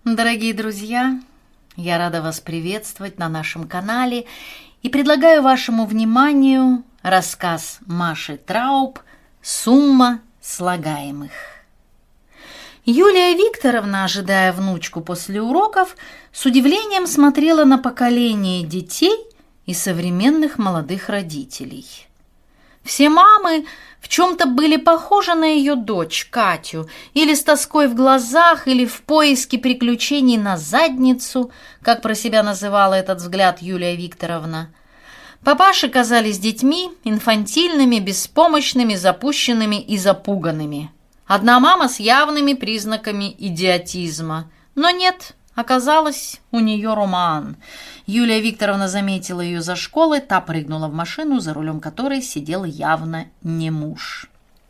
Дорогие друзья, я рада вас приветствовать на нашем канале и предлагаю вашему вниманию рассказ Маши Трауб «Сумма слагаемых». Юлия Викторовна, ожидая внучку после уроков, с удивлением смотрела на поколение детей и современных молодых родителей. Все мамы в чем-то были похожи на ее дочь Катю, или с тоской в глазах, или в поиске приключений на задницу, как про себя называла этот взгляд Юлия Викторовна. Папаши казались детьми, инфантильными, беспомощными, запущенными и запуганными. Одна мама с явными признаками идиотизма. Но нет, оказалось, у нее роман. Юлия Викторовна заметила ее за школой, та прыгнула в машину, за рулем которой сидел явно не муж.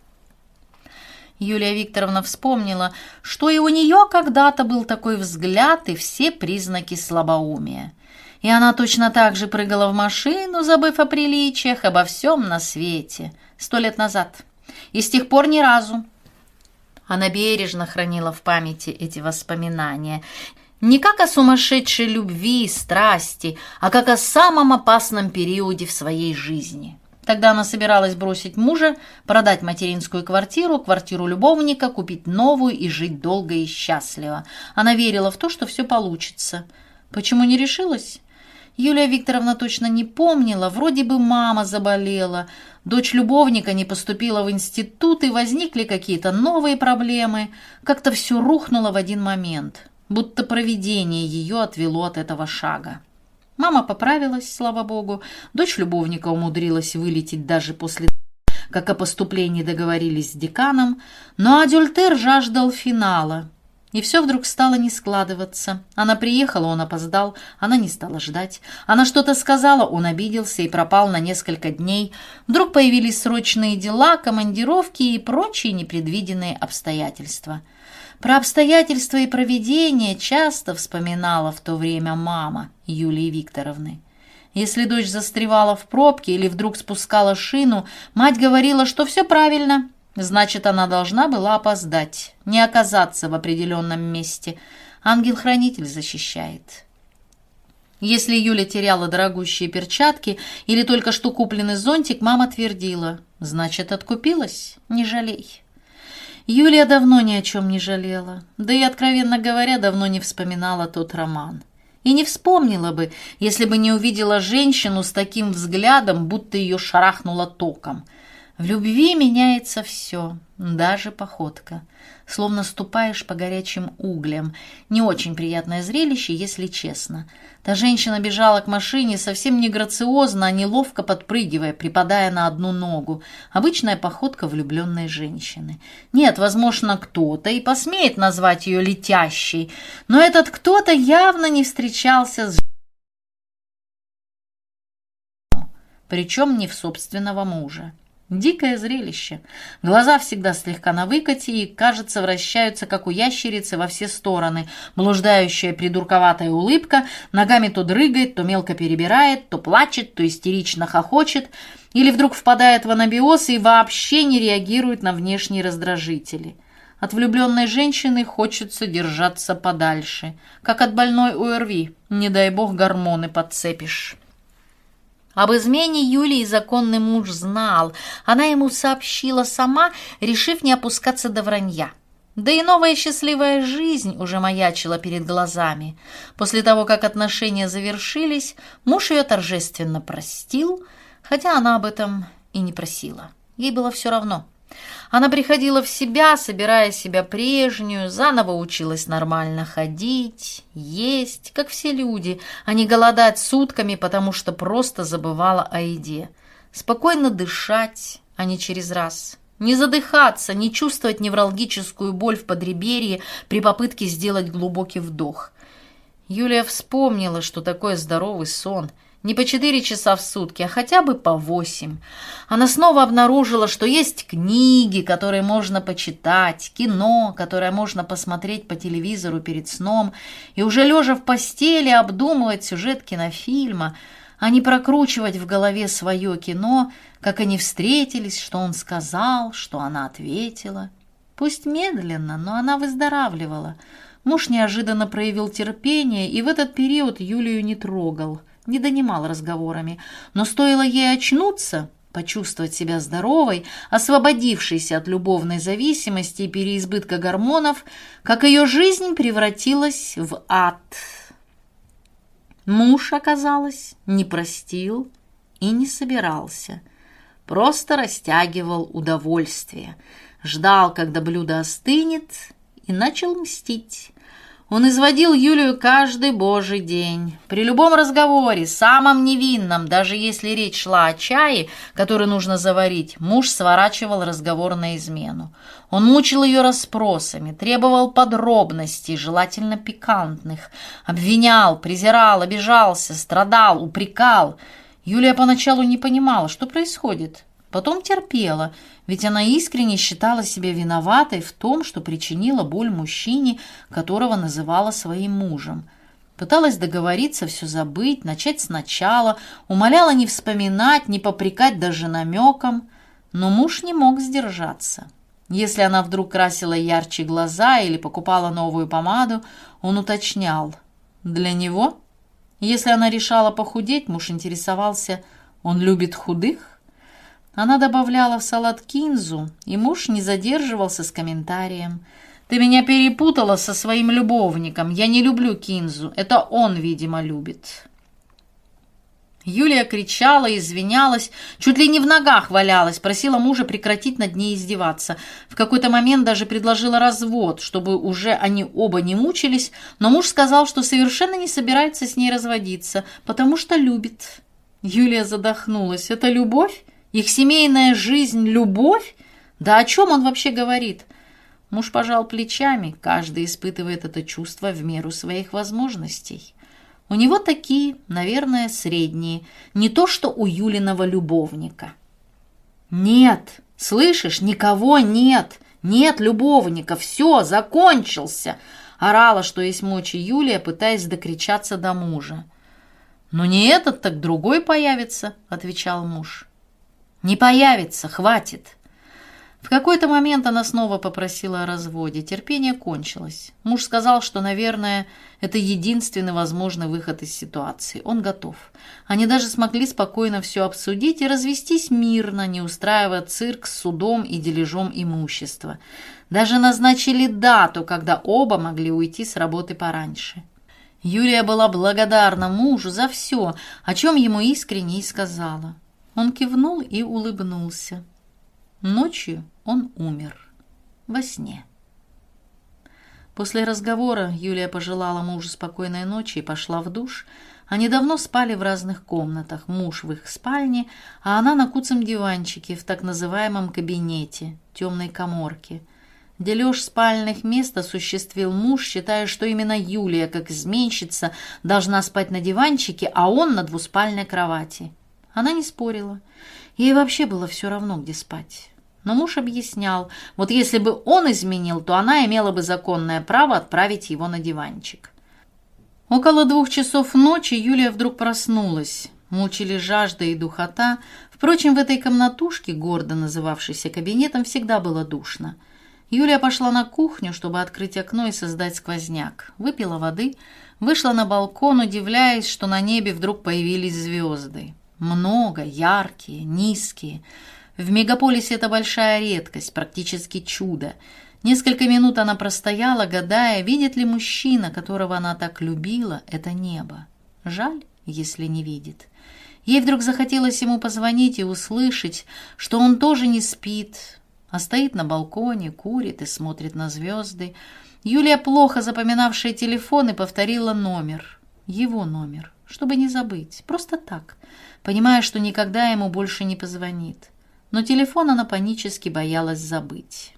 Юлия Викторовна вспомнила, что и у нее когда-то был такой взгляд и все признаки слабоумия. И она точно так же прыгала в машину, забыв о приличиях, обо всем на свете. 100 лет назад. И с тех пор ни разу. Она бережно хранила в памяти эти воспоминания. Не как о сумасшедшей любви и страсти, а как о самом опасном периоде в своей жизни. Тогда она собиралась бросить мужа, продать материнскую квартиру, квартиру любовника, купить новую и жить долго и счастливо. Она верила в то, что все получится. Почему не решилась? Юлия Викторовна точно не помнила, вроде бы мама заболела, дочь любовника не поступила в институт, и возникли какие-то новые проблемы. Как-то все рухнуло в один момент, будто провидение ее отвело от этого шага. Мама поправилась, слава богу, дочь любовника умудрилась вылететь даже после того, как о поступлении договорились с деканом, но Адюльтер жаждал финала. И все вдруг стало не складываться. Она приехала, он опоздал, она не стала ждать. Она что-то сказала, он обиделся и пропал на несколько дней. Вдруг появились срочные дела, командировки и прочие непредвиденные обстоятельства. Про обстоятельства и провидение часто вспоминала в то время мама Юлии Викторовны. Если дочь застревала в пробке или вдруг спускала шину, мать говорила, что все правильно. Значит, она должна была опоздать, не оказаться в определенном месте. Ангел-хранитель защищает. Если Юля теряла дорогущие перчатки или только что купленный зонтик, мама твердила: значит, откупилась, не жалей. Юлия давно ни о чем не жалела, да и, откровенно говоря, давно не вспоминала тот роман. И не вспомнила бы, если бы не увидела женщину с таким взглядом, будто ее шарахнуло током. В любви меняется все, даже походка. Словно ступаешь по горячим углям. Не очень приятное зрелище, если честно. Та женщина бежала к машине совсем не грациозно, а неловко подпрыгивая, припадая на одну ногу. Обычная походка влюбленной женщины. Нет, возможно, кто-то и посмеет назвать ее летящей, но этот кто-то явно не встречался с причем не в собственного мужа. Дикое зрелище. Глаза всегда слегка навыкате и, кажется, вращаются, как у ящерицы, во все стороны. Блуждающая придурковатая улыбка, ногами то дрыгает, то мелко перебирает, то плачет, то истерично хохочет, или вдруг впадает в анабиоз и вообще не реагирует на внешние раздражители. От влюбленной женщины хочется держаться подальше, как от больной ОРВИ, не дай бог гормоны подцепишь. Об измене Юлии законный муж знал. Она ему сообщила сама, решив не опускаться до вранья. Да и новая счастливая жизнь уже маячила перед глазами. После того, как отношения завершились, муж ее торжественно простил, хотя она об этом и не просила. Ей было все равно. Она приходила в себя, собирая себя прежнюю, заново училась нормально ходить, есть, как все люди, а не голодать сутками, потому что просто забывала о еде. Спокойно дышать, а не через раз. Не задыхаться, не чувствовать невралгическую боль в подреберье при попытке сделать глубокий вдох. Юлия вспомнила, что такое здоровый сон. Не по 4 часа в сутки, а хотя бы по 8. Она снова обнаружила, что есть книги, которые можно почитать, кино, которое можно посмотреть по телевизору перед сном, и уже лежа в постели обдумывать сюжет кинофильма, а не прокручивать в голове свое кино, как они встретились, что он сказал, что она ответила. Пусть медленно, но она выздоравливала. Муж неожиданно проявил терпение и в этот период Юлию не трогал, не донимал разговорами. Но стоило ей очнуться, почувствовать себя здоровой, освободившейся от любовной зависимости и переизбытка гормонов, как ее жизнь превратилась в ад. Муж, оказалось, не простил и не собирался, просто растягивал удовольствие, ждал, когда блюдо остынет, и начал мстить. Он изводил Юлию каждый божий день. При любом разговоре, самом невинном, даже если речь шла о чае, который нужно заварить, муж сворачивал разговор на измену. Он мучил ее расспросами, требовал подробностей, желательно пикантных, обвинял, презирал, обижался, страдал, упрекал. Юлия поначалу не понимала, что происходит. Потом терпела, ведь она искренне считала себя виноватой в том, что причинила боль мужчине, которого называла своим мужем. Пыталась договориться, все забыть, начать сначала, умоляла не вспоминать, не попрекать даже намеком. Но муж не мог сдержаться. Если она вдруг красила ярче глаза или покупала новую помаду, он уточнял: для него? Если она решала похудеть, муж интересовался: он любит худых? Она добавляла в салат кинзу, и муж не задерживался с комментарием: «Ты меня перепутала со своим любовником. Я не люблю кинзу. Это он, видимо, любит». Юлия кричала, извинялась, чуть ли не в ногах валялась, просила мужа прекратить над ней издеваться. В какой-то момент даже предложила развод, чтобы уже они оба не мучились, но муж сказал, что совершенно не собирается с ней разводиться, потому что любит. Юлия задохнулась. «Это любовь? Их семейная жизнь — любовь? Да о чем он вообще говорит?» Муж пожал плечами. Каждый испытывает это чувство в меру своих возможностей. У него такие, наверное, средние. Не то, что у Юлиного любовника. «Нет, слышишь, никого нет. Нет любовника. Все, закончился!» Орала, что есть мочи Юлия, пытаясь докричаться до мужа. «Ну не этот, так другой появится», — отвечал муж. «Не появится, хватит». В какой-то момент она снова попросила о разводе. Терпение кончилось. Муж сказал, что, наверное, это единственный возможный выход из ситуации. Он готов. Они даже смогли спокойно все обсудить и развестись мирно, не устраивая цирк с судом и дележом имущества. Даже назначили дату, когда оба могли уйти с работы пораньше. Юлия была благодарна мужу за все, о чем ему искренне и сказала. Он кивнул и улыбнулся. Ночью он умер. Во сне. После разговора Юлия пожелала мужу спокойной ночи и пошла в душ. Они давно спали в разных комнатах. Муж в их спальне, а она на куцом диванчике в так называемом кабинете, темной каморке. Дележ спальных мест осуществил муж, считая, что именно Юлия, как изменщица, должна спать на диванчике, а он на двуспальной кровати. Она не спорила. Ей вообще было все равно, где спать. Но муж объяснял, вот если бы он изменил, то она имела бы законное право отправить его на диванчик. Около 2 часов ночи Юлия вдруг проснулась. Мучили жажда и духота. Впрочем, в этой комнатушке, гордо называвшейся кабинетом, всегда было душно. Юлия пошла на кухню, чтобы открыть окно и создать сквозняк. Выпила воды, вышла на балкон, удивляясь, что на небе вдруг появились звезды. Много, яркие, низкие. В мегаполисе это большая редкость, практически чудо. Несколько минут она простояла, гадая, видит ли мужчина, которого она так любила, это небо. Жаль, если не видит. Ей вдруг захотелось ему позвонить и услышать, что он тоже не спит, а стоит на балконе, курит и смотрит на звезды. Юлия, плохо запоминавшая телефон, повторила номер. Его номер, чтобы не забыть, просто так, понимая, что никогда ему больше не позвонит. Но телефон она панически боялась забыть.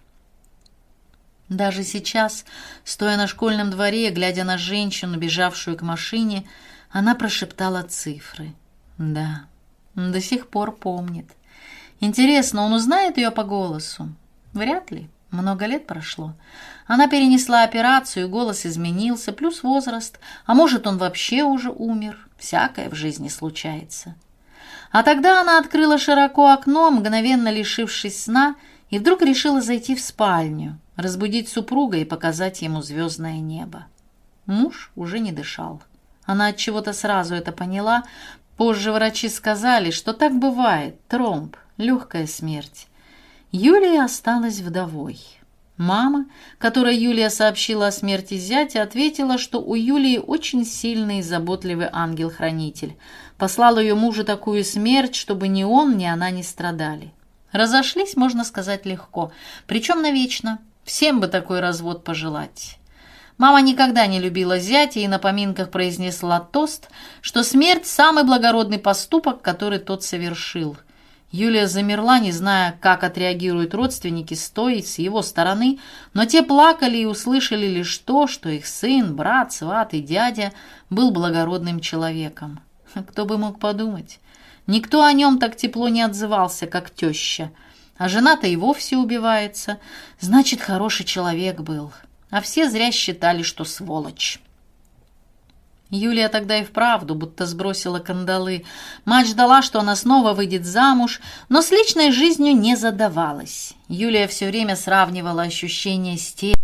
Даже сейчас, стоя на школьном дворе, глядя на женщину, бежавшую к машине, она прошептала цифры. Да, до сих пор помнит. Интересно, он узнает ее по голосу? Вряд ли. Много лет прошло. Она перенесла операцию, голос изменился, плюс возраст. А может, он вообще уже умер? Всякое в жизни случается. А тогда она открыла широко окно, мгновенно лишившись сна, и вдруг решила зайти в спальню. разбудить супруга и показать ему звездное небо. Муж уже не дышал. Она от чего-то сразу это поняла. Позже врачи сказали, что так бывает, тромб, легкая смерть. Юлия осталась вдовой. Мама, которой Юлия сообщила о смерти зятя, ответила, что у Юлии очень сильный и заботливый ангел-хранитель. Послал ее мужу такую смерть, чтобы ни он, ни она не страдали. Разошлись, можно сказать, легко, причем навечно. Всем бы такой развод пожелать. Мама никогда не любила зятя и на поминках произнесла тост, что смерть – самый благородный поступок, который тот совершил. Юлия замерла, не зная, как отреагируют родственники с той, с его стороны, но те плакали и услышали лишь то, что их сын, брат, сват и дядя был благородным человеком. Кто бы мог подумать? Никто о нем так тепло не отзывался, как теща. А жена-то и вовсе убивается. Значит, хороший человек был. А все зря считали, что сволочь. Юлия тогда и вправду будто сбросила кандалы. Мать ждала, что она снова выйдет замуж, но с личной жизнью не задавалась. Юлия все время сравнивала ощущения с тем,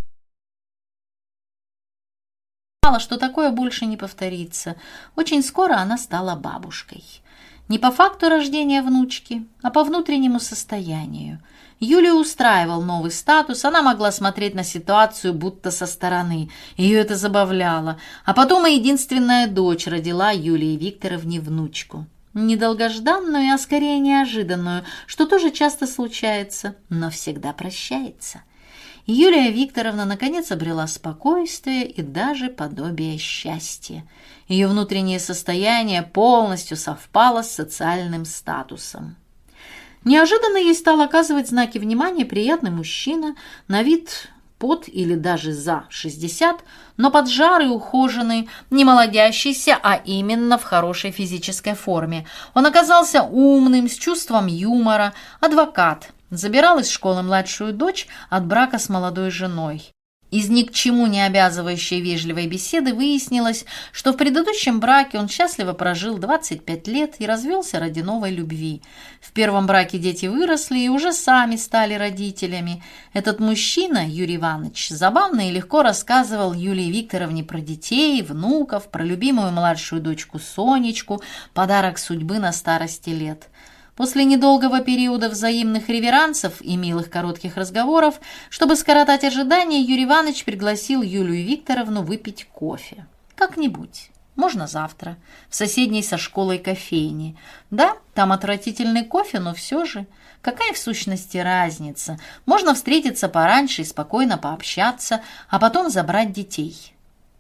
что такое больше не повторится. Очень скоро она стала бабушкой. Не по факту рождения внучки, а по внутреннему состоянию. Юлию устраивал новый статус, она могла смотреть на ситуацию будто со стороны. Ее это забавляло. А потом и единственная дочь родила Юлии Викторовне внучку. Недолгожданную, а скорее неожиданную, что тоже часто случается, но всегда прощается. Юлия Викторовна наконец обрела спокойствие и даже подобие счастья. Ее внутреннее состояние полностью совпало с социальным статусом. Неожиданно ей стал оказывать знаки внимания приятный мужчина, на вид под или даже за 60, но поджарый, ухоженный, не молодящийся, а именно в хорошей физической форме. Он оказался умным, с чувством юмора, адвокат, забирал из школы младшую дочь от брака с молодой женой. Из ни к чему не обязывающей вежливой беседы выяснилось, что в предыдущем браке он счастливо прожил 25 лет и развелся ради новой любви. В первом браке дети выросли и уже сами стали родителями. Этот мужчина, Юрий Иванович, забавно и легко рассказывал Юлии Викторовне про детей, внуков, про любимую младшую дочку Сонечку, подарок судьбы на старости лет. После недолгого периода взаимных реверансов и милых коротких разговоров, чтобы скоротать ожидания, Юрий Иванович пригласил Юлию Викторовну выпить кофе. Как-нибудь. Можно завтра. В соседней со школой кофейне. Да, там отвратительный кофе, но все же. Какая в сущности разница? Можно встретиться пораньше и спокойно пообщаться, а потом забрать детей.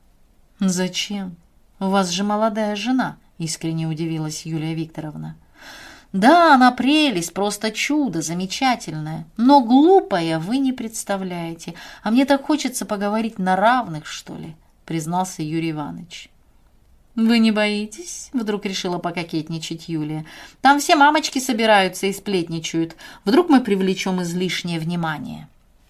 «Зачем? У вас же молодая жена», — искренне удивилась Юлия Викторовна. «Да, она прелесть, просто чудо, замечательная, но глупая вы не представляете, а мне так хочется поговорить на равных, что ли», — признался Юрий Иванович. «Вы не боитесь?» — вдруг решила пококетничать Юлия. «Там все мамочки собираются и сплетничают. Вдруг мы привлечем излишнее внимание?»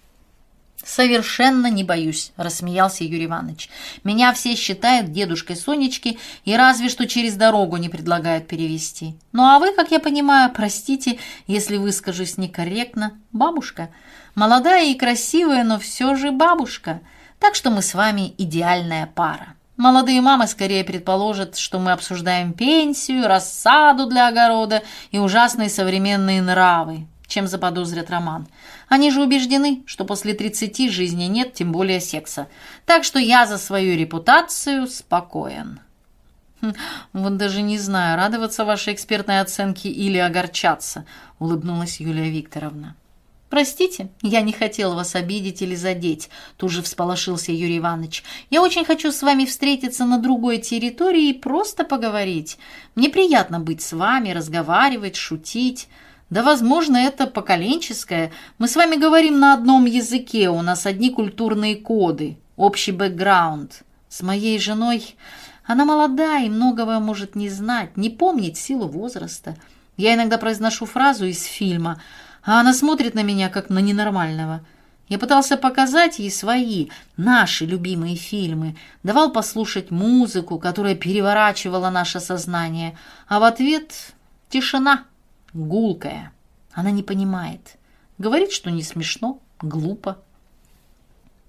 «Совершенно не боюсь», — рассмеялся Юрий Иванович. «Меня все считают дедушкой Сонечки и разве что через дорогу не предлагают перевести. Ну а вы, как я понимаю, простите, если выскажусь некорректно, бабушка. Молодая и красивая, но все же бабушка. Так что мы с вами идеальная пара. Молодые мамы скорее предположат, что мы обсуждаем пенсию, рассаду для огорода и ужасные современные нравы, чем заподозрят роман. Они же убеждены, что после 30 жизни нет, тем более секса. Так что я за свою репутацию спокоен». «Вот даже не знаю, радоваться вашей экспертной оценке или огорчаться», — улыбнулась Юлия Викторовна. «Простите, я не хотела вас обидеть или задеть», — тут же всполошился Юрий Иванович. «Я очень хочу с вами встретиться на другой территории и просто поговорить. Мне приятно быть с вами, разговаривать, шутить. Да, возможно, это поколенческое. Мы с вами говорим на одном языке, у нас одни культурные коды, общий бэкграунд. С моей женой она молодая и многого может не знать, не помнить силу возраста. Я иногда произношу фразу из фильма, а она смотрит на меня, как на ненормального. Я пытался показать ей свои, наши любимые фильмы, давал послушать музыку, которая переворачивала наше сознание, а в ответ тишина». Гулкая. Она не понимает. Говорит, что не смешно, глупо.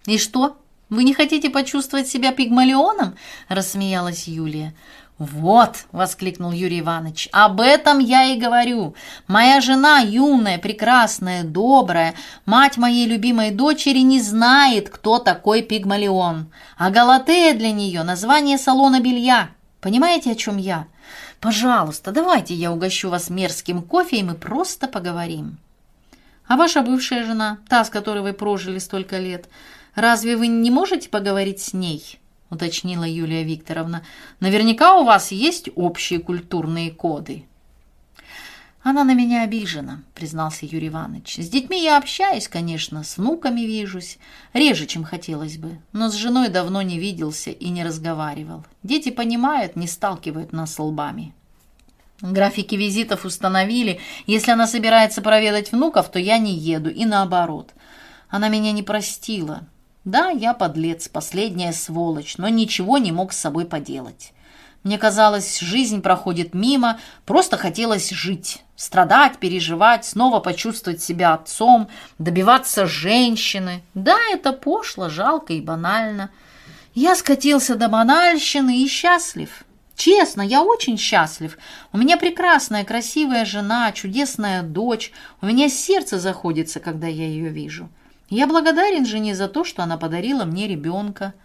«И что, вы не хотите почувствовать себя пигмалионом?» – рассмеялась Юлия. «Вот!» – воскликнул Юрий Иванович. «Об этом я и говорю. Моя жена, юная, прекрасная, добрая, мать моей любимой дочери, не знает, кто такой Пигмалион. А Галатея для нее – название салона белья. Понимаете, о чем я? Пожалуйста, давайте я угощу вас мерзким кофе, и мы просто поговорим». «А ваша бывшая жена, та, с которой вы прожили столько лет, разве вы не можете поговорить с ней?» — уточнила Юлия Викторовна. «Наверняка у вас есть общие культурные коды». «Она на меня обижена», — признался Юрий Иванович. «С детьми я общаюсь, конечно, с внуками вижусь, реже, чем хотелось бы, но с женой давно не виделся и не разговаривал. Дети понимают, не сталкивают нас лбами. Графики визитов установили. Если она собирается проведать внуков, то я не еду, и наоборот. Она меня не простила. Да, я подлец, последняя сволочь, но ничего не мог с собой поделать. Мне казалось, жизнь проходит мимо, просто хотелось жить, страдать, переживать, снова почувствовать себя отцом, добиваться женщины. Да, это пошло, жалко и банально. Я скатился до банальщины и счастлив. Честно, я очень счастлив. У меня прекрасная, красивая жена, чудесная дочь. У меня сердце заходится, когда я ее вижу. Я благодарен жене за то, что она подарила мне ребенка.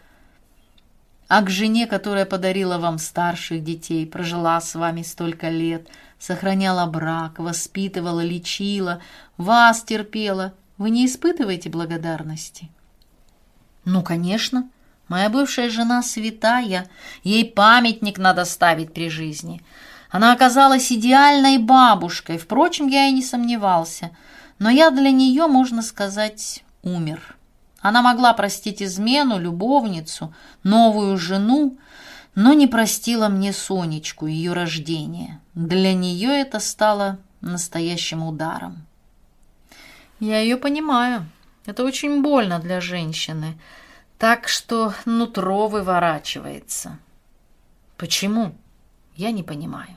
А к жене, которая подарила вам старших детей, прожила с вами столько лет, сохраняла брак, воспитывала, лечила, вас терпела, вы не испытываете благодарности? Ну, конечно. Моя бывшая жена святая, ей памятник надо ставить при жизни. Она оказалась идеальной бабушкой, впрочем, я и не сомневался. Но я для нее, можно сказать, умер. Она могла простить измену, любовницу, новую жену, но не простила мне Сонечку, ее рождение. Для нее это стало настоящим ударом. Я ее понимаю. Это очень больно для женщины. Так что нутро выворачивается. Почему? Я не понимаю.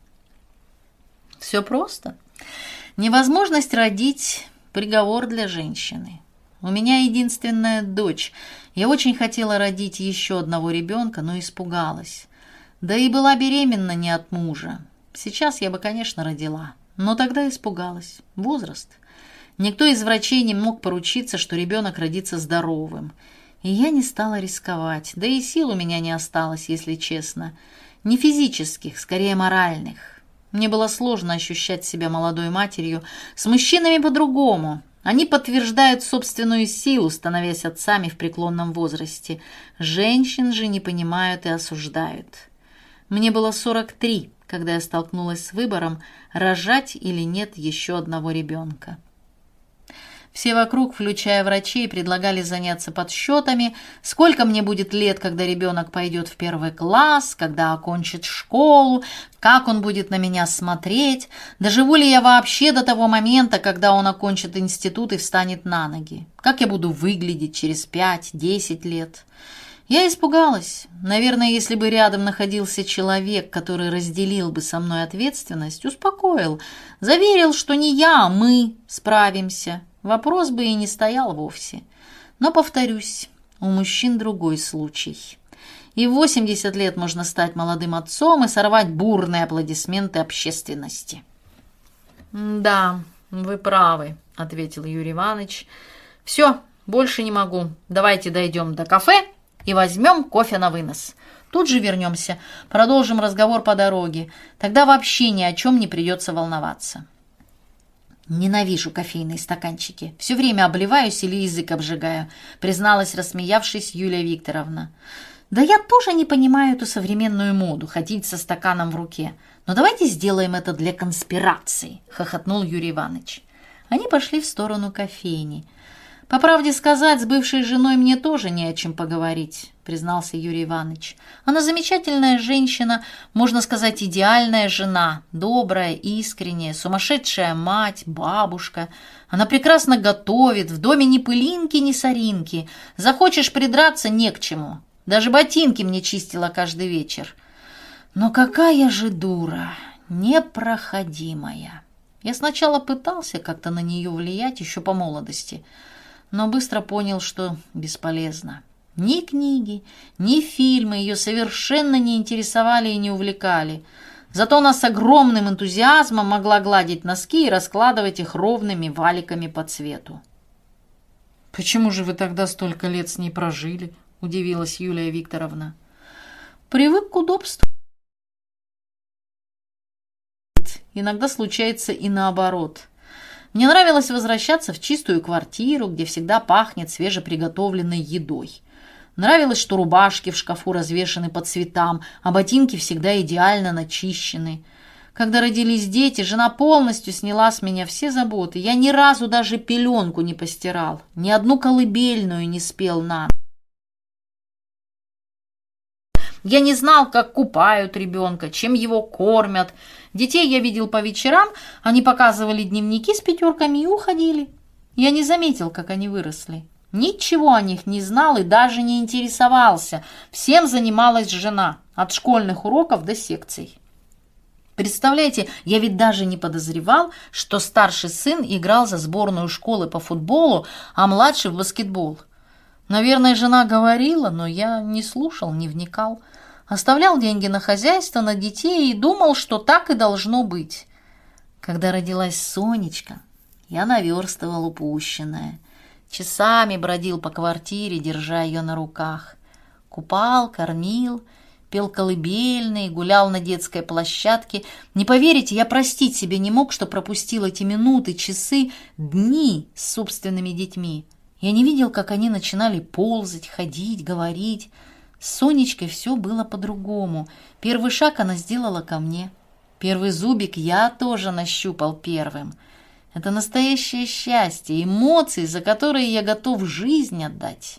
Все просто. Невозможность родить – приговор для женщины. У меня единственная дочь. Я очень хотела родить еще одного ребенка, но испугалась. Да и была беременна не от мужа. Сейчас я бы, конечно, родила, но тогда испугалась. Возраст. Никто из врачей не мог поручиться, что ребенок родится здоровым. И я не стала рисковать, да и сил у меня не осталось, если честно. Не физических, скорее моральных. Мне было сложно ощущать себя молодой матерью. С мужчинами по-другому. Они подтверждают собственную силу, становясь отцами в преклонном возрасте. Женщин же не понимают и осуждают. Мне было 43, когда я столкнулась с выбором, рожать или нет еще одного ребенка. Все вокруг, включая врачей, предлагали заняться подсчетами, сколько мне будет лет, когда ребенок пойдет в 1 класс, когда окончит школу, как он будет на меня смотреть, доживу ли я вообще до того момента, когда он окончит институт и встанет на ноги, как я буду выглядеть через 5-10 лет. Я испугалась. Наверное, если бы рядом находился человек, который разделил бы со мной ответственность, успокоил, заверил, что не я, а мы справимся. Вопрос бы и не стоял вовсе. Но, повторюсь, у мужчин другой случай. И в 80 лет можно стать молодым отцом и сорвать бурные аплодисменты общественности. «Да, вы правы», — ответил Юрий Иванович. «Все, больше не могу. Давайте дойдем до кафе и возьмем кофе на вынос. Тут же вернемся, продолжим разговор по дороге. Тогда вообще ни о чем не придется волноваться». «Ненавижу кофейные стаканчики. Все время обливаюсь или язык обжигаю», призналась, рассмеявшись, Юлия Викторовна. «Да я тоже не понимаю эту современную моду ходить со стаканом в руке. Но давайте сделаем это для конспирации», хохотнул Юрий Иванович. Они пошли в сторону кофейни. «По правде сказать, с бывшей женой мне тоже не о чем поговорить», признался Юрий Иванович. «Она замечательная женщина, можно сказать, идеальная жена, добрая, искренняя, сумасшедшая мать, бабушка. Она прекрасно готовит, в доме ни пылинки, ни соринки. Захочешь придраться — не к чему. Даже ботинки мне чистила каждый вечер. Но какая же дура, непроходимая. Я сначала пытался как-то на нее влиять еще по молодости, но быстро понял, что бесполезно. Ни книги, ни фильмы ее совершенно не интересовали и не увлекали. Зато она с огромным энтузиазмом могла гладить носки и раскладывать их ровными валиками по цвету. «Почему же вы тогда столько лет с ней прожили?» – удивилась Юлия Викторовна. «Привык к удобству. Иногда случается и наоборот. Мне нравилось возвращаться в чистую квартиру, где всегда пахнет свежеприготовленной едой. Нравилось, что рубашки в шкафу развешаны по цветам, а ботинки всегда идеально начищены. Когда родились дети, жена полностью сняла с меня все заботы. Я ни разу даже пеленку не постирал, ни одну колыбельную не спел на ночь. Я не знал, как купают ребенка, чем его кормят. Детей я видел по вечерам, они показывали дневники с пятерками и уходили. Я не заметил, как они выросли. Ничего о них не знал и даже не интересовался. Всем занималась жена, от школьных уроков до секций. Представляете, я ведь даже не подозревал, что старший сын играл за сборную школы по футболу, а младший в баскетбол. Наверное, жена говорила, но я не слушал, не вникал. Оставлял деньги на хозяйство, на детей и думал, что так и должно быть. Когда родилась Сонечка, я наверстывал упущенное. Часами бродил по квартире, держа ее на руках. Купал, кормил, пел колыбельные, гулял на детской площадке. Не поверите, я простить себе не мог, что пропустил эти минуты, часы, дни с собственными детьми. Я не видел, как они начинали ползать, ходить, говорить. С Сонечкой все было по-другому. Первый шаг она сделала ко мне. Первый зубик я тоже нащупал первым. Это настоящее счастье, эмоции, за которые я готов жизнь отдать.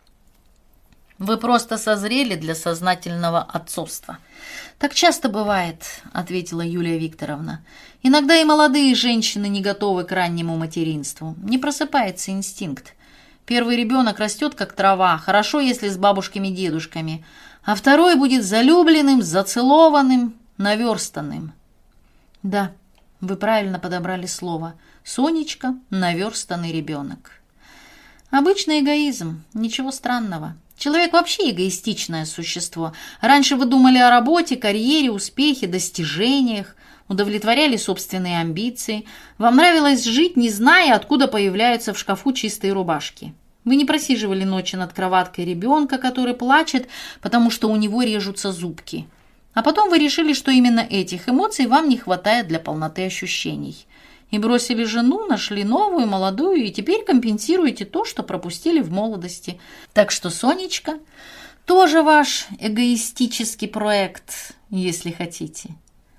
Вы просто созрели для сознательного отцовства. Так часто бывает, ответила Юлия Викторовна. Иногда и молодые женщины не готовы к раннему материнству. Не просыпается инстинкт. Первый ребенок растет как трава, хорошо, если с бабушками-дедушками, а второй будет залюбленным, зацелованным, наверстанным. Да, вы правильно подобрали слово. Сонечка – наверстанный ребенок. Обычный эгоизм, ничего странного. Человек вообще эгоистичное существо. Раньше вы думали о работе, карьере, успехе, достижениях, удовлетворяли собственные амбиции. Вам нравилось жить, не зная, откуда появляются в шкафу чистые рубашки. Вы не просиживали ночи над кроваткой ребенка, который плачет, потому что у него режутся зубки. А потом вы решили, что именно этих эмоций вам не хватает для полноты ощущений. И бросили жену, нашли новую, молодую, и теперь компенсируете то, что пропустили в молодости. Так что Сонечка тоже ваш эгоистический проект, если хотите.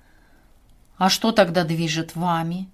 А что тогда движет вами?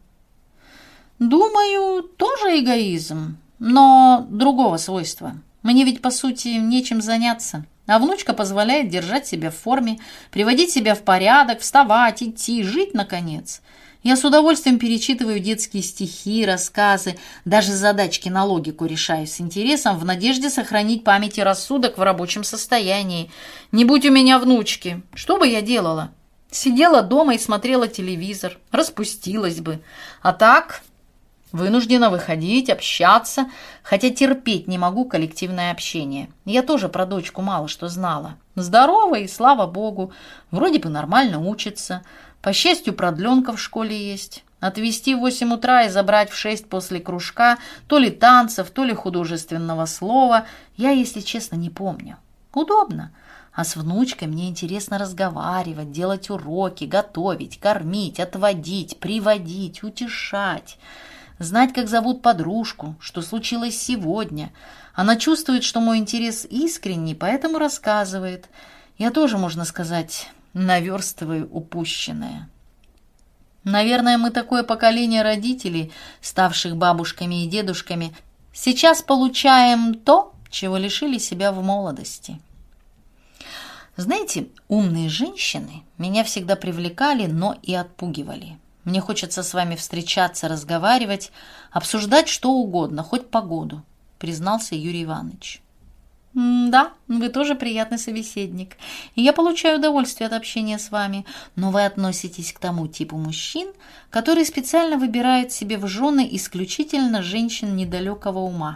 Думаю, тоже эгоизм, но другого свойства. Мне ведь, по сути, нечем заняться. А внучка позволяет держать себя в форме, приводить себя в порядок, вставать, идти, жить, наконец. Я с удовольствием перечитываю детские стихи, рассказы, даже задачки на логику решаю с интересом, в надежде сохранить память и рассудок в рабочем состоянии. Не будь у меня внучки, что бы я делала? Сидела дома и смотрела телевизор, распустилась бы. А так вынуждена выходить, общаться, хотя терпеть не могу коллективное общение. Я тоже про дочку мало что знала. Здорова и, слава богу, вроде бы нормально учится. По счастью, продленка в школе есть. Отвезти в 8 утра и забрать в 6 после кружка, то ли танцев, то ли художественного слова, я, если честно, не помню. Удобно. А с внучкой мне интересно разговаривать, делать уроки, готовить, кормить, отводить, приводить, утешать. Знать, как зовут подружку, что случилось сегодня. Она чувствует, что мой интерес искренний, поэтому рассказывает. Я тоже, можно сказать, наверстываю упущенное. Наверное, мы такое поколение родителей, ставших бабушками и дедушками, сейчас получаем то, чего лишили себя в молодости. Знаете, умные женщины меня всегда привлекали, но и отпугивали. Мне хочется с вами встречаться, разговаривать, обсуждать что угодно, хоть погоду, признался Юрий Иванович. Да, вы тоже приятный собеседник, и я получаю удовольствие от общения с вами, но вы относитесь к тому типу мужчин, которые специально выбирают себе в жены исключительно женщин недалекого ума.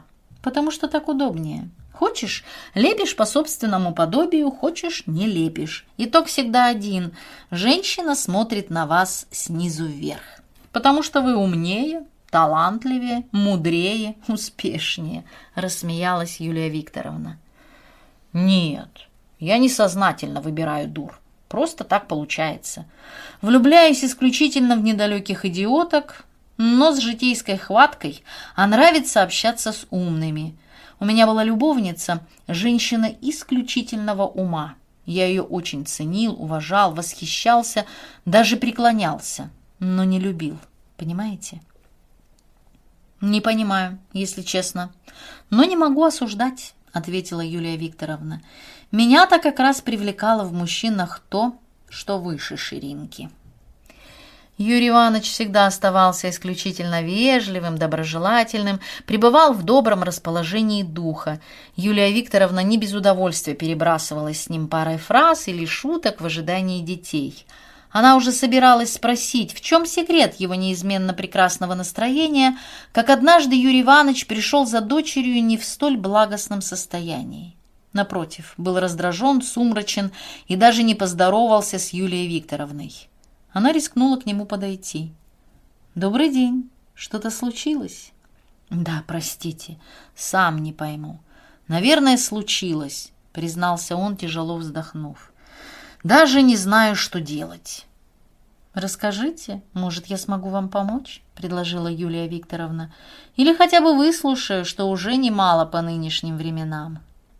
Потому что так удобнее. Хочешь — лепишь по собственному подобию, хочешь — не лепишь. Итог всегда один. Женщина смотрит на вас снизу вверх. Потому что вы умнее, талантливее, мудрее, успешнее, рассмеялась Юлия Викторовна. Нет, я несознательно выбираю дур. Просто так получается. Влюбляюсь исключительно в недалеких идиоток, но с житейской хваткой, а нравится общаться с умными. У меня была любовница, женщина исключительного ума. Я ее очень ценил, уважал, восхищался, даже преклонялся, но не любил. Понимаете? Не понимаю, если честно, но не могу осуждать, ответила Юлия Викторовна. Меня-то как раз привлекало в мужчинах то, что выше ширинки. Юрий Иванович всегда оставался исключительно вежливым, доброжелательным, пребывал в добром расположении духа. Юлия Викторовна не без удовольствия перебрасывалась с ним парой фраз или шуток в ожидании детей. Она уже собиралась спросить, в чем секрет его неизменно прекрасного настроения, как однажды Юрий Иванович пришел за дочерью не в столь благостном состоянии. Напротив, был раздражен, сумрачен и даже не поздоровался с Юлией Викторовной. Она рискнула к нему подойти. «Добрый день. Что-то случилось?» «Да, простите, сам не пойму. Наверное, случилось», — признался он, тяжело вздохнув. «Даже не знаю, что делать». «Расскажите, может, я смогу вам помочь?» — предложила Юлия Викторовна. «Или хотя бы выслушаю, что уже немало по нынешним временам».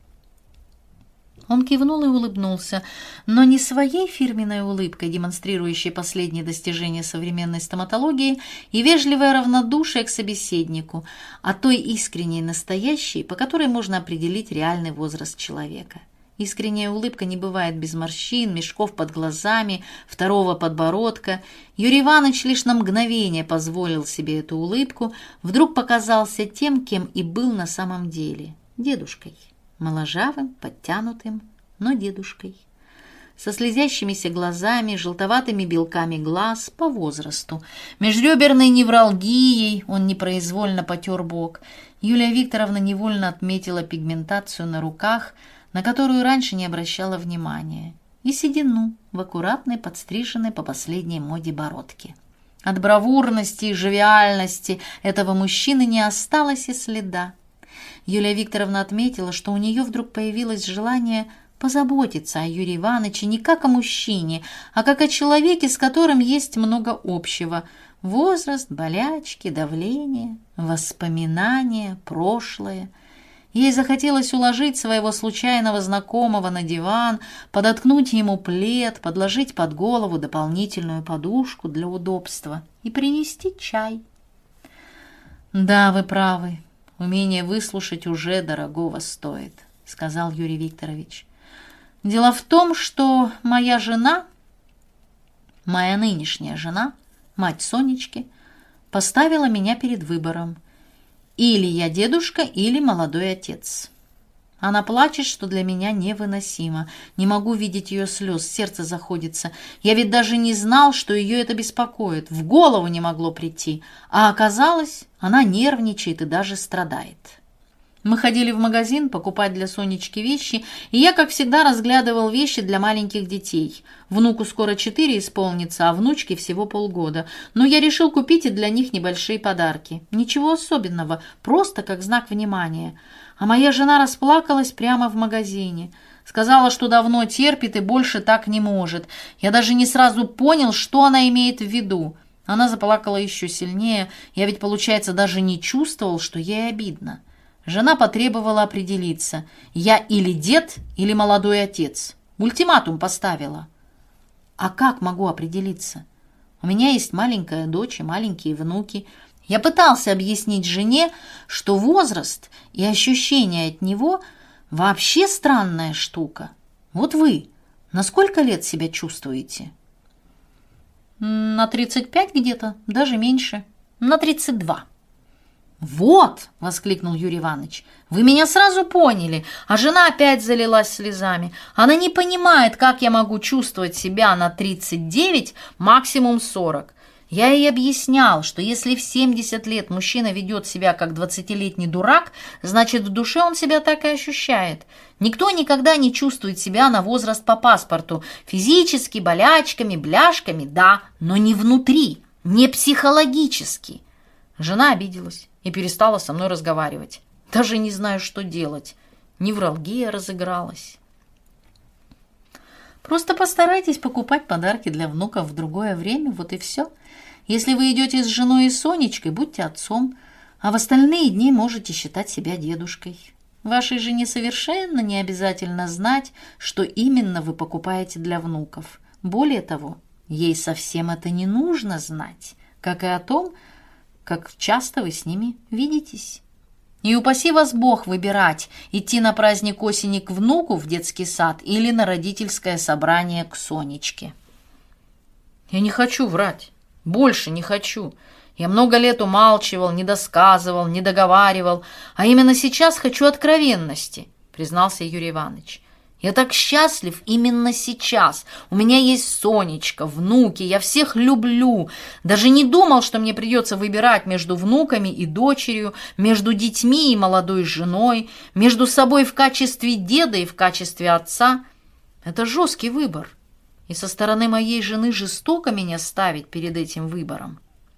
Он кивнул и улыбнулся, но не своей фирменной улыбкой, демонстрирующей последние достижения современной стоматологии и вежливое равнодушие к собеседнику, а той искренней настоящей, по которой можно определить реальный возраст человека. Искренняя улыбка не бывает без морщин, мешков под глазами, второго подбородка. Юрий Иванович лишь на мгновение позволил себе эту улыбку, вдруг показался тем, кем и был на самом деле – дедушкой. Моложавым, подтянутым, но дедушкой. Со слезящимися глазами, желтоватыми белками глаз по возрасту. Межреберной невралгией он непроизвольно потер бок. Юлия Викторовна невольно отметила пигментацию на руках, на которую раньше не обращала внимания, и седину в аккуратной, подстриженной по последней моде бородке. От бравурности и живиальности этого мужчины не осталось и следа. Юлия Викторовна отметила, что у нее вдруг появилось желание позаботиться о Юрии Ивановиче не как о мужчине, а как о человеке, с которым есть много общего. Возраст, болячки, давление, воспоминания, прошлое. Ей захотелось уложить своего случайного знакомого на диван, подоткнуть ему плед, подложить под голову дополнительную подушку для удобства и принести чай. «Да, вы правы. Умение выслушать уже дорогого стоит», — сказал Юрий Викторович. «Дело в том, что моя нынешняя жена, мать Сонечки, поставила меня перед выбором. Или я дедушка, или молодой отец. Она плачет, что для меня невыносимо. Не могу видеть ее слез, сердце заходится. Я ведь даже не знал, что ее это беспокоит. В голову не могло прийти. А оказалось, она нервничает и даже страдает. Мы ходили в магазин покупать для Сонечки вещи, и я, как всегда, разглядывал вещи для маленьких детей. Внуку скоро 4 исполнится, а внучке всего полгода. Но я решил купить и для них небольшие подарки. Ничего особенного, просто как знак внимания. А моя жена расплакалась прямо в магазине. Сказала, что давно терпит и больше так не может. Я даже не сразу понял, что она имеет в виду. Она заплакала еще сильнее. Я ведь, получается, даже не чувствовал, что ей обидно. Жена потребовала определиться. Я или дед, или молодой отец. Ультиматум поставила. А как могу определиться? У меня есть маленькая дочь и маленькие внуки. Я пытался объяснить жене, что возраст и ощущения от него вообще странная штука. Вот вы на сколько лет себя чувствуете? На 35 где-то, даже меньше. На 32. «Вот!» — воскликнул Юрий Иванович. «Вы меня сразу поняли!» А жена опять залилась слезами. Она не понимает, как я могу чувствовать себя на 39, максимум 40. Я ей объяснял, что если в 70 лет мужчина ведет себя как 20-летний дурак, значит, в душе он себя так и ощущает. Никто никогда не чувствует себя на возраст по паспорту. Физически, болячками, бляшками, да, но не внутри, не психологически. Жена обиделась и перестала со мной разговаривать. Даже не знаю, что делать. Невралгия разыгралась. Просто постарайтесь покупать подарки для внуков в другое время, вот и все. Если вы идете с женой и Сонечкой, будьте отцом, а в остальные дни можете считать себя дедушкой. Вашей жене совершенно не обязательно знать, что именно вы покупаете для внуков. Более того, ей совсем это не нужно знать, как и о том, как часто вы с ними видитесь. И упаси вас Бог выбирать, идти на праздник осени к внуку в детский сад или на родительское собрание к Сонечке. Я не хочу врать, больше не хочу. Я много лет умалчивал, не досказывал, не договаривал, а именно сейчас хочу откровенности, признался Юрий Иванович. Я так счастлив именно сейчас. У меня есть Сонечка, внуки, я всех люблю. Даже не думал, что мне придется выбирать между внуками и дочерью, между детьми и молодой женой, между собой в качестве деда и в качестве отца. Это жесткий выбор. И со стороны моей жены жестоко меня ставить перед этим выбором.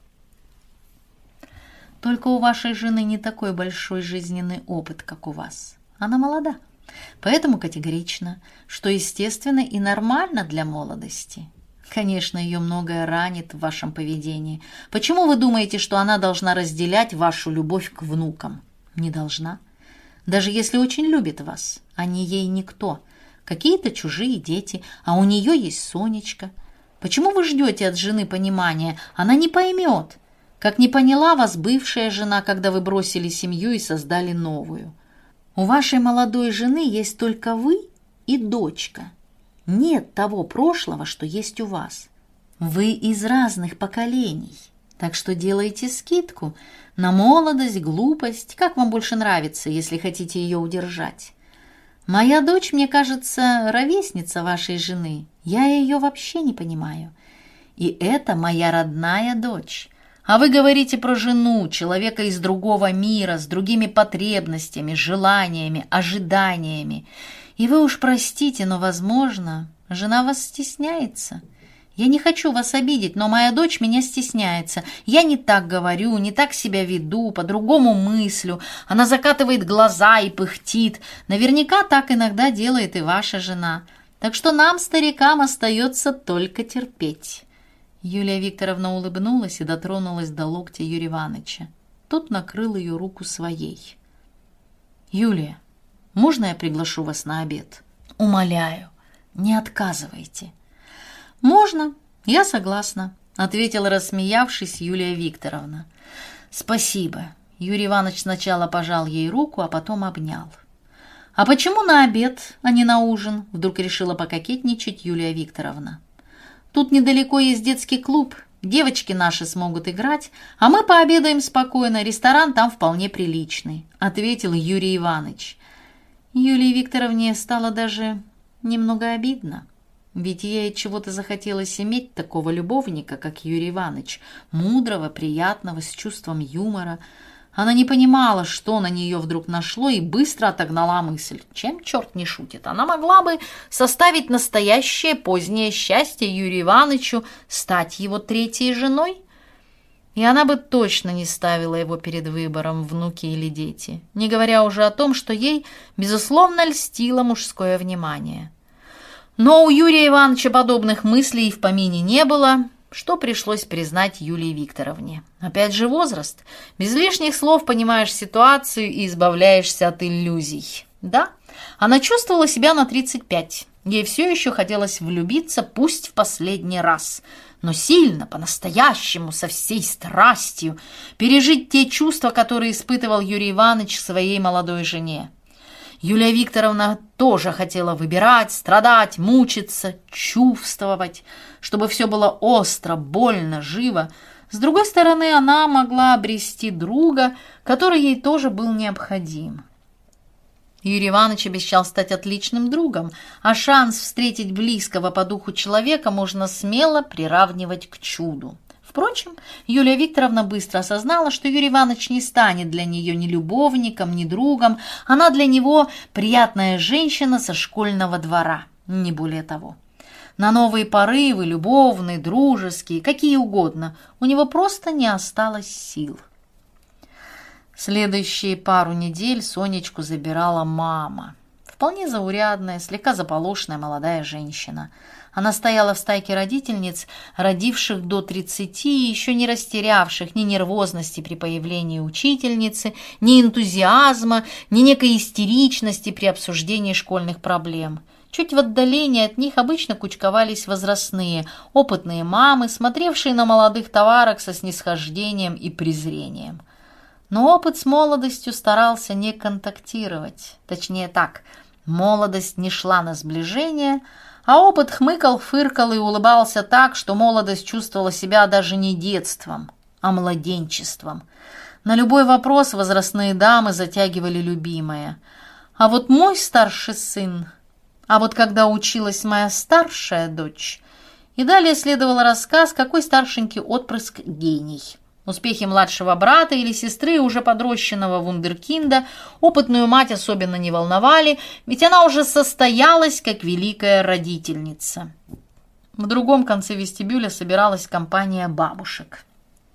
Только у вашей жены не такой большой жизненный опыт, как у вас. Она молода. Поэтому категорично, что естественно и нормально для молодости. Конечно, ее многое ранит в вашем поведении. Почему вы думаете, что она должна разделять вашу любовь к внукам? Не должна. Даже если очень любит вас, они ей никто. Какие-то чужие дети, а у нее есть Сонечка. Почему вы ждете от жены понимания? Она не поймет. Как не поняла вас бывшая жена, когда вы бросили семью и создали новую. У вашей молодой жены есть только вы и дочка. Нет того прошлого, что есть у вас. Вы из разных поколений. Так что делайте скидку на молодость, глупость, как вам больше нравится, если хотите ее удержать. Моя дочь, мне кажется, ровесница вашей жены. Я ее вообще не понимаю. И это моя родная дочь. А вы говорите про жену, человека из другого мира, с другими потребностями, желаниями, ожиданиями. И вы уж простите, но, возможно, жена вас стесняется. Я не хочу вас обидеть, но моя дочь меня стесняется. Я не так говорю, не так себя веду, по-другому мыслю. Она закатывает глаза и пыхтит. Наверняка так иногда делает и ваша жена. Так что нам, старикам, остается только терпеть». Юлия Викторовна улыбнулась и дотронулась до локтя Юрия Ивановича. Тот накрыл ее руку своей. «Юлия, можно я приглашу вас на обед? Умоляю, не отказывайте». «Можно, я согласна», — ответила, рассмеявшись, Юлия Викторовна. «Спасибо». Юрий Иванович сначала пожал ей руку, а потом обнял. «А почему на обед, а не на ужин?» — вдруг решила пококетничать Юлия Викторовна. «Тут недалеко есть детский клуб, девочки наши смогут играть, а мы пообедаем спокойно, ресторан там вполне приличный», — ответил Юрий Иванович. Юлии Викторовне стало даже немного обидно, ведь ей чего-то захотелось иметь такого любовника, как Юрий Иванович, мудрого, приятного, с чувством юмора. Она не понимала, что на нее вдруг нашло, и быстро отогнала мысль. Чем черт не шутит? Она могла бы составить настоящее позднее счастье Юрию Ивановичу, стать его третьей женой. И она бы точно не ставила его перед выбором, внуки или дети, не говоря уже о том, что ей, безусловно, льстило мужское внимание. Но у Юрия Ивановича подобных мыслей и в помине не было, что пришлось признать Юлии Викторовне. Опять же возраст. Без лишних слов понимаешь ситуацию и избавляешься от иллюзий. Да, она чувствовала себя на 35. Ей все еще хотелось влюбиться, пусть в последний раз, но сильно, по-настоящему, со всей страстью, пережить те чувства, которые испытывал Юрий Иванович к своей молодой жене. Юлия Викторовна тоже хотела выбирать, страдать, мучиться, чувствовать, чтобы все было остро, больно, живо. С другой стороны, она могла обрести друга, который ей тоже был необходим. Юрий Иванович обещал стать отличным другом, а шанс встретить близкого по духу человека можно смело приравнивать к чуду. В Впрочем, Юлия Викторовна быстро осознала, что Юрий Иванович не станет для нее ни любовником, ни другом. Она для него приятная женщина со школьного двора, не более того. На новые порывы, любовные, дружеские, какие угодно, у него просто не осталось сил. Следующие пару недель Сонечку забирала мама. Вполне заурядная, слегка заполошенная молодая женщина. Она стояла в стайке родительниц, родивших до 30 и еще не растерявших ни нервозности при появлении учительницы, ни энтузиазма, ни некой истеричности при обсуждении школьных проблем. Чуть в отдалении от них обычно кучковались возрастные, опытные мамы, смотревшие на молодых товарок со снисхождением и презрением. Но опыт с молодостью старался не контактировать. Точнее так, молодость не шла на сближение, а опыт хмыкал, фыркал и улыбался так, что молодость чувствовала себя даже не детством, а младенчеством. На любой вопрос возрастные дамы затягивали любимое. А вот мой старший сын, а вот когда училась моя старшая дочь. И далее следовал рассказ, какой старшенький отпрыск гений. Успехи младшего брата или сестры, уже подрощенного вундеркинда, опытную мать особенно не волновали, ведь она уже состоялась как великая родительница. В другом конце вестибюля собиралась компания бабушек.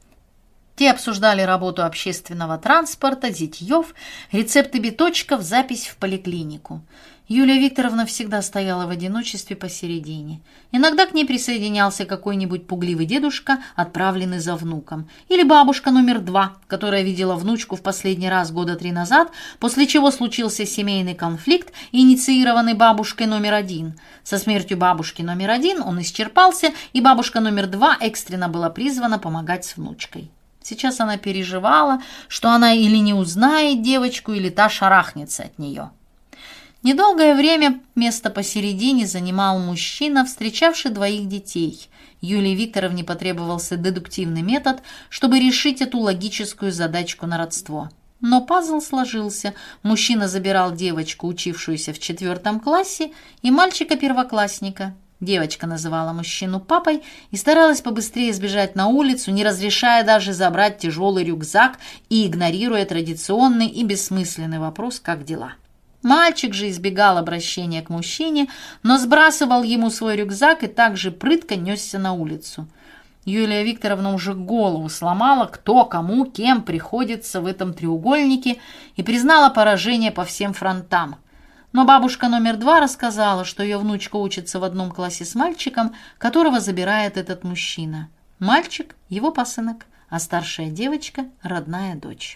Те обсуждали работу общественного транспорта, зятьев, рецепты биточков, запись в поликлинику. Юлия Викторовна всегда стояла в одиночестве посередине. Иногда к ней присоединялся какой-нибудь пугливый дедушка, отправленный за внуком, или бабушка номер 2, которая видела внучку в последний раз года 3 назад, после чего случился семейный конфликт, инициированный бабушкой номер 1. Со смертью бабушки номер 1 он исчерпался, и бабушка номер 2 экстренно была призвана помогать с внучкой. Сейчас она переживала, что она или не узнает девочку, или та шарахнется от нее. Недолгое время место посередине занимал мужчина, встречавший 2 детей. Юлии Викторовне потребовался дедуктивный метод, чтобы решить эту логическую задачку на родство. Но пазл сложился. Мужчина забирал девочку, учившуюся в 4 классе, и мальчика-первоклассника. Девочка называла мужчину папой и старалась побыстрее сбежать на улицу, не разрешая даже забрать тяжелый рюкзак и игнорируя традиционный и бессмысленный вопрос «как дела?». Мальчик же избегал обращения к мужчине, но сбрасывал ему свой рюкзак и также прытко несся на улицу. Юлия Викторовна уже голову сломала, кто, кому, кем приходится в этом треугольнике, и признала поражение по всем фронтам. Но бабушка номер 2 рассказала, что ее внучка учится в одном классе с мальчиком, которого забирает этот мужчина. Мальчик – его пасынок, а старшая девочка – родная дочь.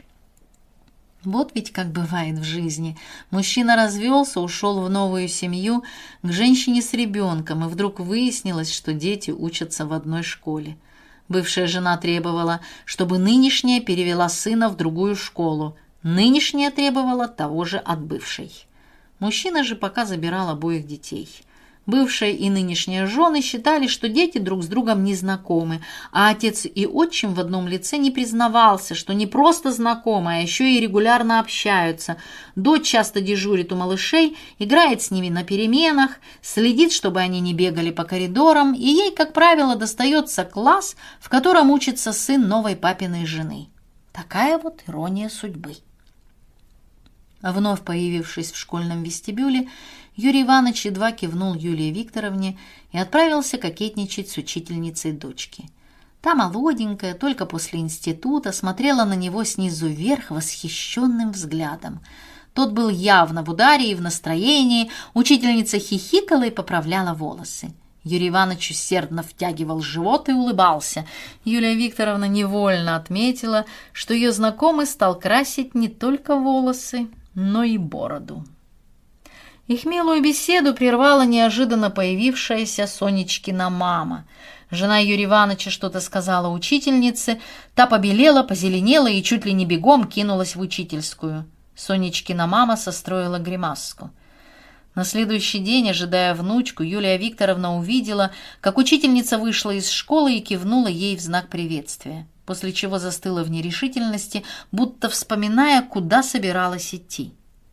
Вот ведь как бывает в жизни. Мужчина развелся, ушел в новую семью к женщине с ребенком, и вдруг выяснилось, что дети учатся в одной школе. Бывшая жена требовала, чтобы нынешняя перевела сына в другую школу. Нынешняя требовала того же от бывшей. Мужчина же пока забирал обоих детей. Бывшая и нынешняя жены считали, что дети друг с другом не знакомы, а отец и отчим в одном лице не признавался, что не просто знакомы, а еще и регулярно общаются. Дочь часто дежурит у малышей, играет с ними на переменах, следит, чтобы они не бегали по коридорам, и ей, как правило, достается класс, в котором учится сын новой папиной жены. Такая вот ирония судьбы. Вновь появившись в школьном вестибюле, Юрий Иванович едва кивнул Юлии Викторовне и отправился кокетничать с учительницей дочки. Та молоденькая, только после института, смотрела на него снизу вверх восхищенным взглядом. Тот был явно в ударе и в настроении, учительница хихикала и поправляла волосы. Юрий Иванович усердно втягивал живот и улыбался. Юлия Викторовна невольно отметила, что ее знакомый стал красить не только волосы, но и бороду. Их милую беседу прервала неожиданно появившаяся Сонечкина мама. Жена Юрия Ивановича что-то сказала учительнице, та побелела, позеленела и чуть ли не бегом кинулась в учительскую. Сонечкина мама состроила гримаску. На следующий день, ожидая внучку, Юлия Викторовна увидела, как учительница вышла из школы и кивнула ей в знак приветствия, после чего застыла в нерешительности, будто вспоминая, куда собиралась идти.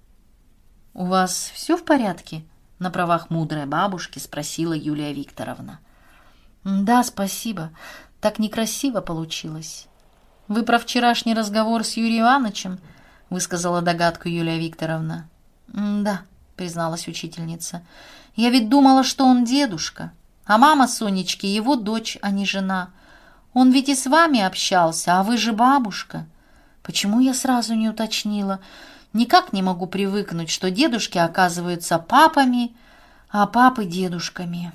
«У вас все в порядке?» — на правах мудрой бабушки спросила Юлия Викторовна. «Да, спасибо. Так некрасиво получилось. Вы про вчерашний разговор с Юрием Ивановичем? Высказала догадку Юлия Викторовна. Да, призналась учительница. Я ведь думала, что он дедушка, а мама Сонечки его дочь, а не жена. Он ведь и с вами общался, а вы же бабушка. Почему я сразу не уточнила? Никак не могу привыкнуть, что дедушки оказываются папами, а папы дедушками.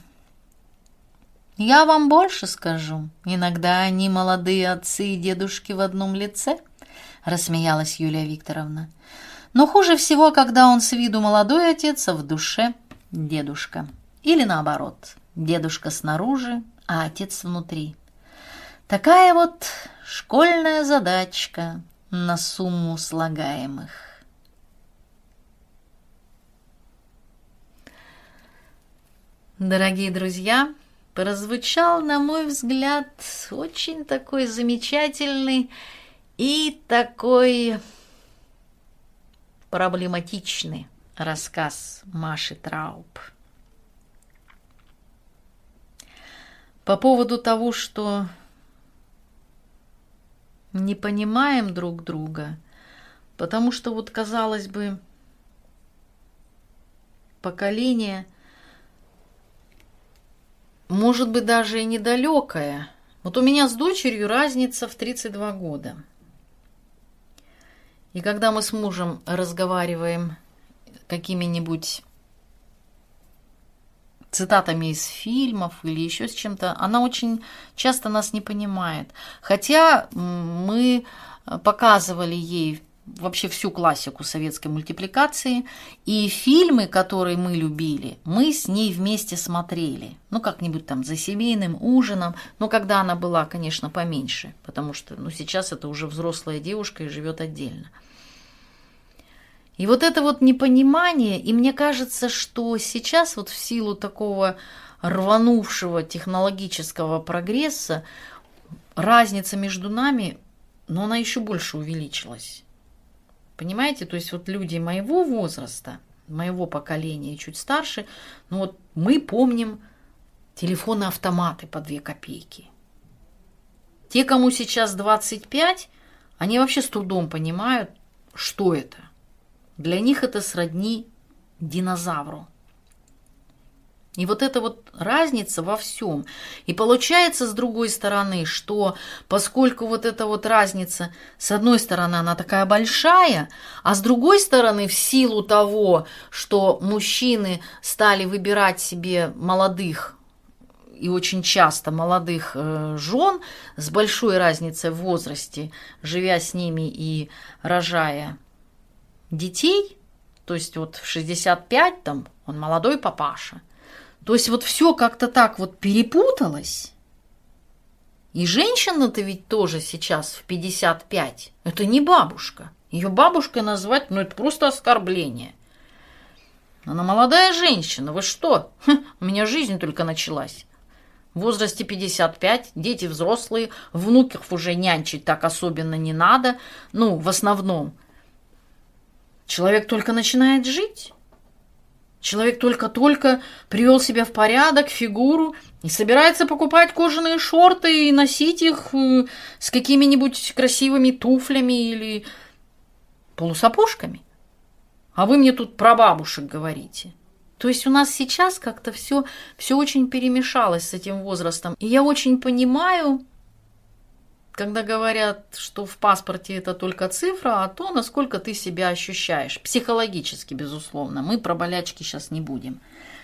Я вам больше скажу. Иногда они молодые отцы и дедушки в одном лице, рассмеялась Юлия Викторовна. Но хуже всего, когда он с виду молодой отец, а в душе дедушка. Или наоборот, дедушка снаружи, а отец внутри. Такая вот школьная задачка на сумму слагаемых. Дорогие друзья, прозвучал, на мой взгляд, очень такой замечательный и такой проблематичный рассказ Маши Трауб. По поводу того, что не понимаем друг друга, потому что вот, казалось бы, поколение, может быть, даже и недалекое. Вот у меня с дочерью разница в 32 года. И когда мы с мужем разговариваем какими-нибудь цитатами из фильмов или еще с чем-то, она очень часто нас не понимает. Хотя мы показывали ей вообще всю классику советской мультипликации, и фильмы, которые мы любили, мы с ней вместе смотрели. Ну, как-нибудь там за семейным ужином, но когда она была, конечно, поменьше, потому что сейчас это уже взрослая девушка и живет отдельно. И вот это вот непонимание, и мне кажется, что сейчас вот в силу такого рванувшего технологического прогресса разница между нами, но она еще больше увеличилась. Понимаете, то есть вот люди моего возраста, моего поколения и чуть старше, ну вот мы помним телефоны-автоматы по 2 копейки. Те, кому сейчас 25, они вообще с трудом понимают, что это. Для них это сродни динозавру. И вот эта вот разница во всем. И получается, с другой стороны, что поскольку вот эта вот разница, с одной стороны, она такая большая, а с другой стороны, в силу того, что мужчины стали выбирать себе молодых, и очень часто молодых жен с большой разницей в возрасте, живя с ними и рожая детей, то есть вот в 65 там он молодой папаша, то есть вот все как-то так вот перепуталось. И женщина-то ведь тоже сейчас в 55. Это не бабушка. Ее бабушкой назвать, это просто оскорбление. Она молодая женщина. Вы что? У меня жизнь только началась. В возрасте 55, дети взрослые, внуков уже нянчить так особенно не надо. В основном. Человек только начинает жить. Человек только-только привел себя в порядок, фигуру, и собирается покупать кожаные шорты и носить их с какими-нибудь красивыми туфлями или полусапожками. А вы мне тут про бабушек говорите. То есть у нас сейчас как-то все очень перемешалось с этим возрастом. И я очень понимаю, когда говорят, что в паспорте это только цифра, а то, насколько ты себя ощущаешь. Психологически, безусловно. Мы про болячки сейчас не будем.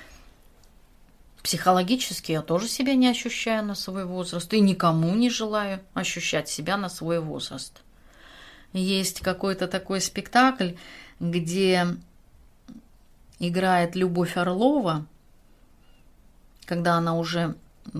Психологически я тоже себя не ощущаю на свой возраст. И никому не желаю ощущать себя на свой возраст. Есть какой-то такой спектакль, где играет Любовь Орлова, когда она уже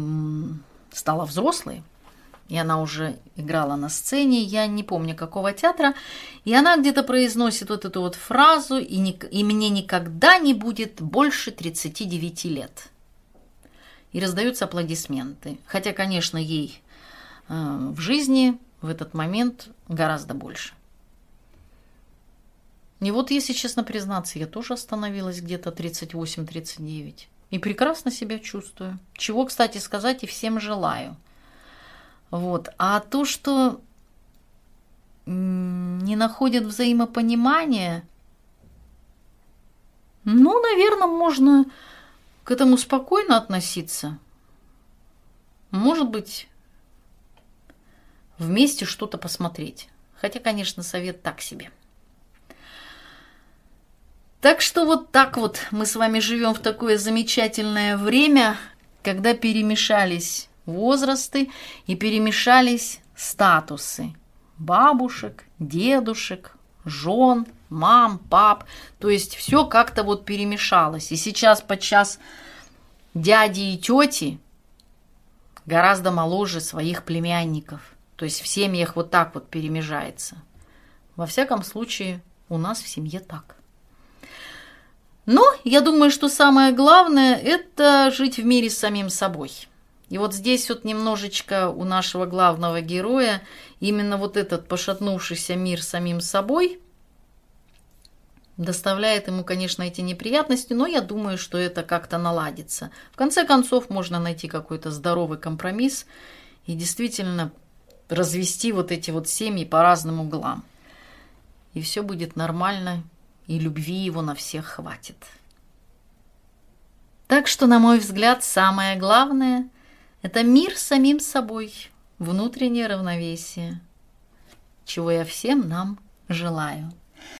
стала взрослой, и она уже играла на сцене, я не помню какого театра, и она где-то произносит вот эту вот фразу «И мне никогда не будет больше 39 лет». И раздаются аплодисменты. Хотя, конечно, ей в жизни в этот момент гораздо больше. И вот, если честно признаться, я тоже остановилась где-то 38-39. И прекрасно себя чувствую. Чего, кстати, сказать и всем желаю. Вот. А то, что не находят взаимопонимания, ну, наверное, можно к этому спокойно относиться. Может быть, вместе что-то посмотреть. Хотя, конечно, совет так себе. Так что вот так вот мы с вами живем в такое замечательное время, когда перемешались возрасты и перемешались статусы бабушек, дедушек, жен, мам, пап. То есть все как-то вот перемешалось. И сейчас подчас дяди и тети гораздо моложе своих племянников. То есть в семьях вот так вот перемежается. Во всяком случае, у нас в семье так. Но я думаю, что самое главное – это жить в мире с самим собой. И вот здесь вот немножечко у нашего главного героя именно вот этот пошатнувшийся мир с самим собой доставляет ему, конечно, эти неприятности, но я думаю, что это как-то наладится. В конце концов, можно найти какой-то здоровый компромисс и действительно развести вот эти вот семьи по разным углам. И все будет нормально. И любви его на всех хватит. Так что, на мой взгляд, самое главное – это мир с самим собой, внутреннее равновесие, чего я всем нам желаю.